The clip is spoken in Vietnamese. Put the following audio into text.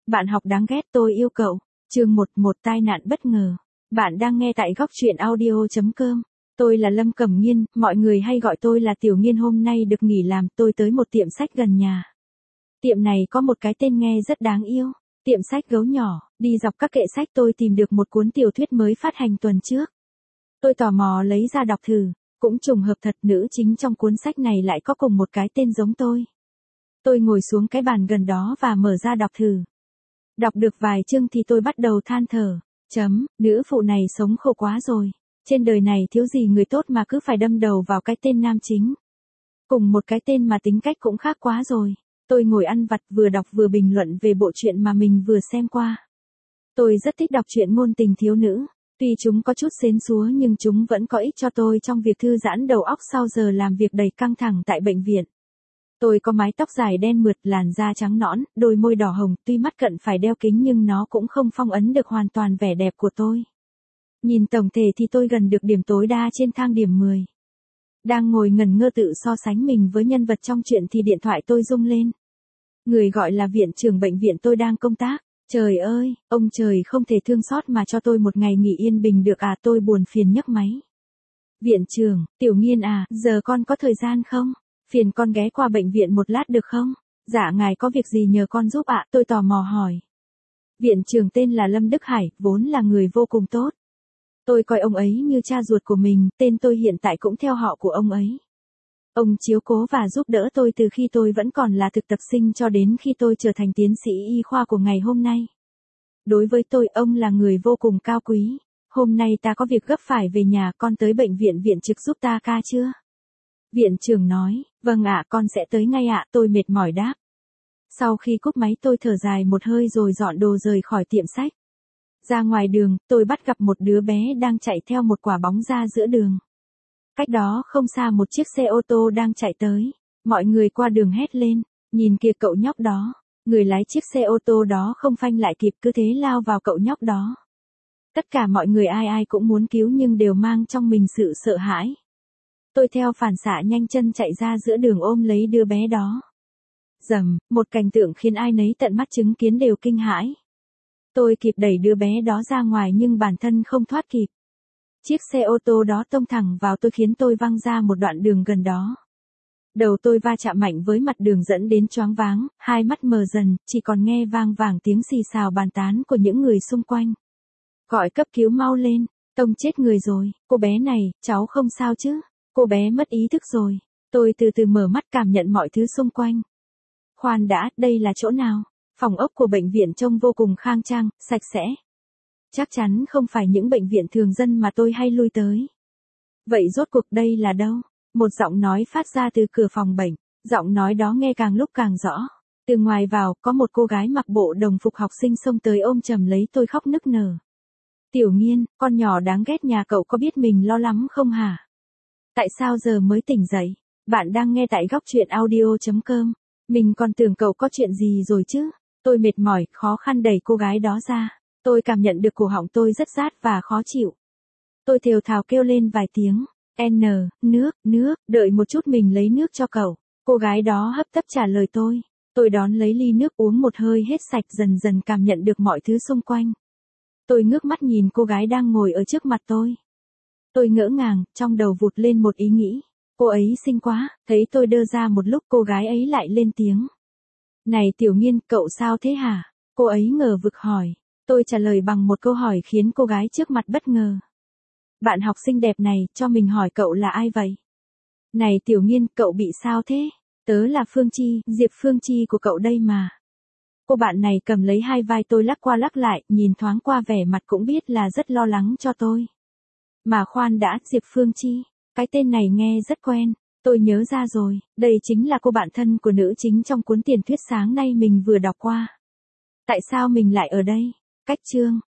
Bạn học đáng ghét tôi yêu cậu. Chương 1, một tai nạn bất ngờ. Bạn đang nghe tại góc truyện audio.com. Tôi là Lâm Cẩm Nghiên, mọi người hay gọi tôi là Tiểu Nghiên. Hôm nay được nghỉ làm, tôi tới một tiệm sách gần nhà. Tiệm này có một cái tên nghe rất đáng yêu. Tiệm sách Gấu Nhỏ. Đi dọc các kệ sách tôi tìm được một cuốn tiểu thuyết mới phát hành tuần trước. Tôi tò mò lấy ra đọc thử. Cũng trùng hợp thật, nữ chính trong cuốn sách này lại có cùng một cái tên giống tôi. Tôi ngồi xuống cái bàn gần đó và mở ra đọc thử. Đọc được vài chương thì tôi bắt đầu than thở. Nữ phụ này sống khổ quá rồi. Trên đời này thiếu gì người tốt mà cứ phải đâm đầu vào cái tên nam chính. Cùng một cái tên mà tính cách cũng khác quá rồi. Tôi ngồi ăn vặt vừa đọc vừa bình luận về bộ truyện mà mình vừa xem qua. Tôi rất thích đọc truyện ngôn tình thiếu nữ. Tuy chúng có chút sến súa nhưng chúng vẫn có ích cho tôi trong việc thư giãn đầu óc sau giờ làm việc đầy căng thẳng tại bệnh viện. Tôi có mái tóc dài đen mượt, làn da trắng nõn, đôi môi đỏ hồng, tuy mắt cận phải đeo kính nhưng nó cũng không phong ấn được hoàn toàn vẻ đẹp của tôi. Nhìn tổng thể thì tôi gần được điểm tối đa trên thang điểm 10. Đang ngồi ngẩn ngơ tự so sánh mình với nhân vật trong truyện thì điện thoại tôi rung lên. Người gọi là viện trưởng bệnh viện tôi đang công tác. Trời ơi, ông trời không thể thương xót mà cho tôi một ngày nghỉ yên bình được à? Tôi buồn phiền nhấc máy. Viện trưởng, Tiểu Nghiên à, giờ con có thời gian không? Phiền con ghé qua bệnh viện một lát được không? Dạ ngài có việc gì nhờ con giúp ạ? Tôi tò mò hỏi. Viện trưởng tên là Lâm Đức Hải, vốn là người vô cùng tốt. Tôi coi ông ấy như cha ruột của mình, tên tôi hiện tại cũng theo họ của ông ấy. Ông chiếu cố và giúp đỡ tôi từ khi tôi vẫn còn là thực tập sinh cho đến khi tôi trở thành tiến sĩ y khoa của ngày hôm nay. Đối với tôi, ông là người vô cùng cao quý. Hôm nay ta có việc gấp phải về nhà, con tới bệnh viện viện trực giúp ta ca chưa? Viện trưởng nói, vâng ạ, con sẽ tới ngay ạ. Tôi mệt mỏi đáp. Sau khi cúp máy tôi thở dài một hơi rồi dọn đồ rời khỏi tiệm sách. Ra ngoài đường, tôi bắt gặp một đứa bé đang chạy theo một quả bóng ra giữa đường. Cách đó không xa một chiếc xe ô tô đang chạy tới. Mọi người qua đường hét lên, nhìn kìa cậu nhóc đó. Người lái chiếc xe ô tô đó không phanh lại kịp, cứ thế lao vào cậu nhóc đó. Tất cả mọi người ai ai cũng muốn cứu nhưng đều mang trong mình sự sợ hãi. Tôi theo phản xạ nhanh chân chạy ra giữa đường ôm lấy đứa bé đó. Rầm, một cảnh tượng khiến ai nấy tận mắt chứng kiến đều kinh hãi. Tôi kịp đẩy đứa bé đó ra ngoài nhưng bản thân không thoát kịp. Chiếc xe ô tô đó tông thẳng vào tôi khiến tôi văng ra một đoạn đường gần đó. Đầu tôi va chạm mạnh với mặt đường dẫn đến choáng váng, hai mắt mờ dần, chỉ còn nghe vang vẳng tiếng xì xào bàn tán của những người xung quanh. Gọi cấp cứu mau lên, tông chết người rồi, cô bé này, cháu không sao chứ? Cô bé mất ý thức rồi. Tôi từ từ mở mắt cảm nhận mọi thứ xung quanh. Khoan đã, đây là chỗ nào? Phòng ốc của bệnh viện trông vô cùng khang trang, sạch sẽ. Chắc chắn không phải những bệnh viện thường dân mà tôi hay lui tới. Vậy rốt cuộc đây là đâu? Một giọng nói phát ra từ cửa phòng bệnh. Giọng nói đó nghe càng lúc càng rõ. Từ ngoài vào, có một cô gái mặc bộ đồng phục học sinh xông tới ôm chầm lấy tôi khóc nức nở. Tiểu Nghiên, con nhỏ đáng ghét nhà cậu có biết mình lo lắm không hả? Tại sao giờ mới tỉnh dậy? Bạn đang nghe tại góc truyện audio.com. Mình còn tưởng cậu có chuyện gì rồi chứ? Tôi mệt mỏi, khó khăn đẩy cô gái đó ra. Tôi cảm nhận được cổ họng tôi rất rát và khó chịu. Tôi thều thào kêu lên vài tiếng. Nước, đợi một chút mình lấy nước cho cậu. Cô gái đó hấp tấp trả lời tôi. Tôi đón lấy ly nước uống một hơi hết sạch, dần dần cảm nhận được mọi thứ xung quanh. Tôi ngước mắt nhìn cô gái đang ngồi ở trước mặt tôi. Tôi ngỡ ngàng, trong đầu vụt lên một ý nghĩ. Cô ấy xinh quá, thấy tôi đơ ra một lúc cô gái ấy lại lên tiếng. Này Tiểu Nghiên, cậu sao thế hả? Cô ấy ngờ vực hỏi. Tôi trả lời bằng một câu hỏi khiến cô gái trước mặt bất ngờ. Bạn học xinh đẹp này, cho mình hỏi cậu là ai vậy? Này Tiểu Nghiên, cậu bị sao thế? Tớ là Phương Chi, Diệp Phương Chi của cậu đây mà. Cô bạn này cầm lấy hai vai tôi lắc qua lắc lại, nhìn thoáng qua vẻ mặt cũng biết là rất lo lắng cho tôi. Mà khoan đã, Diệp Phương Chi, cái tên này nghe rất quen. Tôi nhớ ra rồi, đây chính là cô bạn thân của nữ chính trong cuốn tiền thuyết sáng nay mình vừa đọc qua. Tại sao mình lại ở đây? Cách chương.